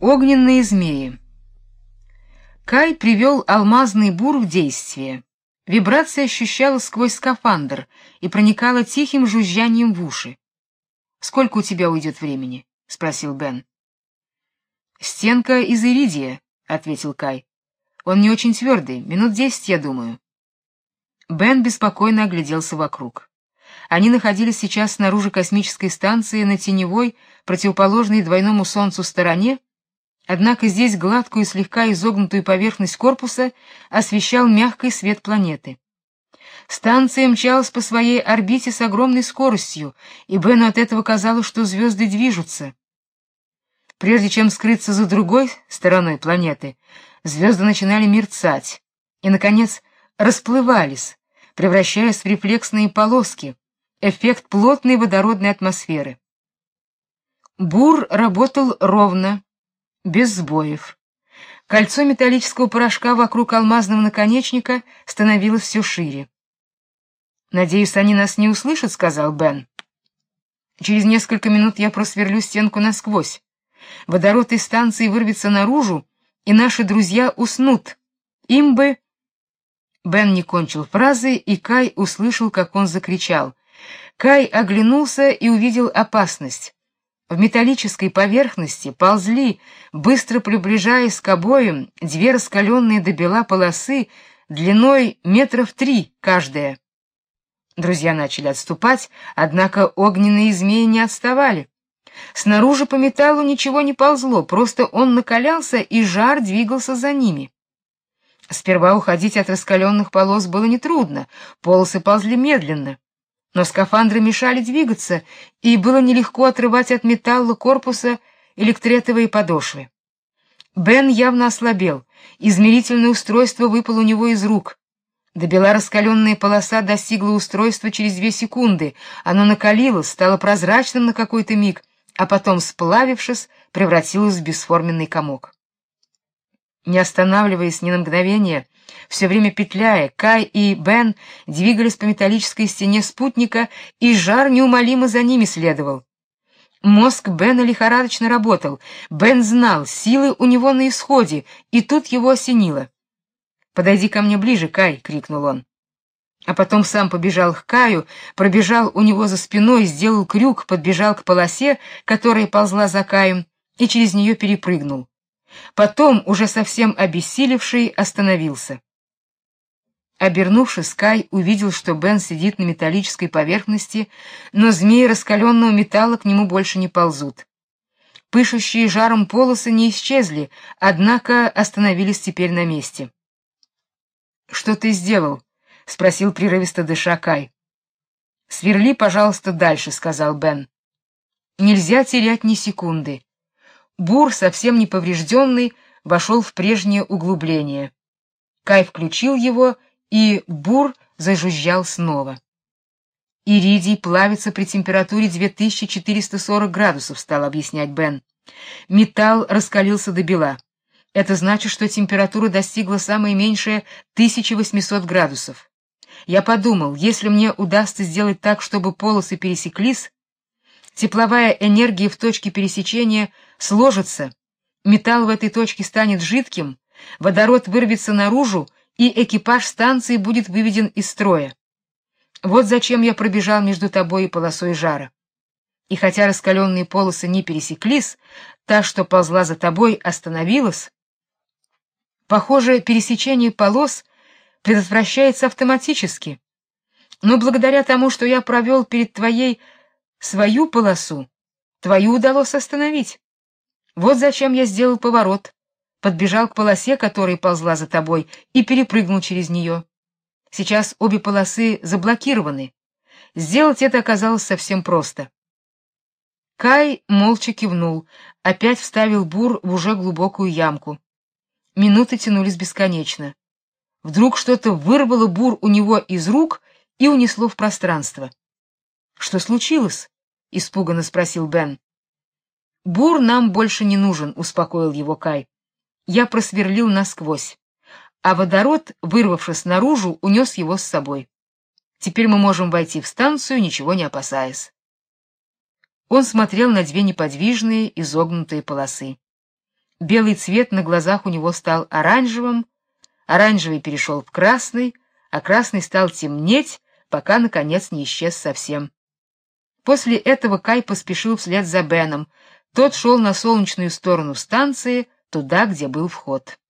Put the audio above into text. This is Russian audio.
Огненные змеи. Кай привел алмазный бур в действие. Вибрация ощущалась сквозь скафандр и проникала тихим жужжанием в уши. «Сколько у тебя уйдет времени?» — спросил Бен. «Стенка из иридия», — ответил Кай. «Он не очень твердый, минут 10, я думаю». Бен беспокойно огляделся вокруг. Они находились сейчас снаружи космической станции на теневой, противоположной двойному солнцу стороне, однако здесь гладкую и слегка изогнутую поверхность корпуса освещал мягкий свет планеты. Станция мчалась по своей орбите с огромной скоростью, и Бену от этого казалось, что звезды движутся. Прежде чем скрыться за другой стороной планеты, звезды начинали мерцать и, наконец, расплывались, превращаясь в рефлексные полоски, эффект плотной водородной атмосферы. Бур работал ровно, без сбоев. Кольцо металлического порошка вокруг алмазного наконечника становилось все шире. «Надеюсь, они нас не услышат», — сказал Бен. «Через несколько минут я просверлю стенку насквозь. Водород из станции вырвется наружу, и наши друзья уснут. Им бы...» Бен не кончил фразы, и Кай услышал, как он закричал. Кай оглянулся и увидел опасность. В металлической поверхности ползли, быстро приближаясь к обоим, две раскаленные до бела полосы длиной 3 метра каждая. Друзья начали отступать, однако огненные змеи не отставали. Снаружи по металлу ничего не ползло, просто он накалялся, и жар двигался за ними. Сперва уходить от раскаленных полос было нетрудно, полосы ползли медленно. Но скафандры мешали двигаться, и было нелегко отрывать от металла корпуса электретовые подошвы. Бен явно ослабел, измерительное устройство выпало у него из рук. Добела раскаленная полоса достигла устройства через 2 секунды, оно накалилось, стало прозрачным на какой-то миг, а потом, сплавившись, превратилось в бесформенный комок. Не останавливаясь ни на мгновение, все время петляя, Кай и Бен двигались по металлической стене спутника, и жар неумолимо за ними следовал. Мозг Бена лихорадочно работал. Бен знал, силы у него на исходе, и тут его осенило. «Подойди ко мне ближе, Кай!» — крикнул он. А потом сам побежал к Каю, пробежал у него за спиной, сделал крюк, подбежал к полосе, которая ползла за Каем, и через нее перепрыгнул. Потом, уже совсем обессилевший, остановился. Обернувшись, Кай увидел, что Бен сидит на металлической поверхности, но змеи раскаленного металла к нему больше не ползут. Пышущие жаром полосы не исчезли, однако остановились теперь на месте. «Что ты сделал?» — спросил прерывисто дыша Кай. «Сверли, пожалуйста, дальше», — сказал Бен. «Нельзя терять ни секунды». Бур, совсем не поврежденный, вошел в прежнее углубление. Кай включил его, и бур зажужжал снова. «Иридий плавится при температуре 2440 градусов», — стал объяснять Бен. «Металл раскалился до бела. Это значит, что температура достигла самое меньшее 1800 градусов. Я подумал, если мне удастся сделать так, чтобы полосы пересеклись, тепловая энергия в точке пересечения сложится, металл в этой точке станет жидким, водород вырвется наружу, и экипаж станции будет выведен из строя. Вот зачем я пробежал между тобой и полосой жара. И хотя раскаленные полосы не пересеклись, та, что ползла за тобой, остановилась. Похоже, пересечение полос предотвращается автоматически. Но благодаря тому, что я провел перед твоей свою полосу, твою удалось остановить. Вот зачем я сделал поворот, подбежал к полосе, которая ползла за тобой, и перепрыгнул через нее. Сейчас обе полосы заблокированы. Сделать это оказалось совсем просто. Кай молча кивнул, опять вставил бур в уже глубокую ямку. Минуты тянулись бесконечно. Вдруг что-то вырвало бур у него из рук и унесло в пространство. «Что случилось?» — испуганно спросил Бен. «Бур нам больше не нужен», — успокоил его Кай. «Я просверлил насквозь, а водород, вырвавшись наружу, унес его с собой. Теперь мы можем войти в станцию, ничего не опасаясь». Он смотрел на 2 неподвижные изогнутые полосы. Белый цвет на глазах у него стал оранжевым, оранжевый перешел в красный, а красный стал темнеть, пока наконец не исчез совсем. После этого Кай поспешил вслед за Беном. Тот шел на солнечную сторону станции, туда, где был вход.